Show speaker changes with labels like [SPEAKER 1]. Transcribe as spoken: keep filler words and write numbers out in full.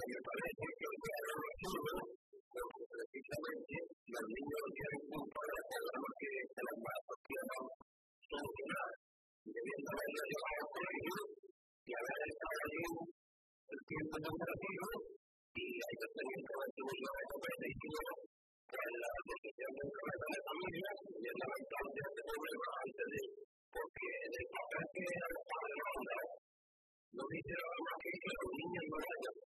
[SPEAKER 1] me parece que el gobierno no sirve porque precisamente los niños tienen un problema que se las va a solucionar. Debiendo haberlo llevado al colegio y haber estado allí el tiempo educativo y hay que seguir con el segundo reto predictivo en la posición del problema de familia y en la importancia de este problema antes de porque el papel que los padres mandan no dice algo aquí que los niños no vayan.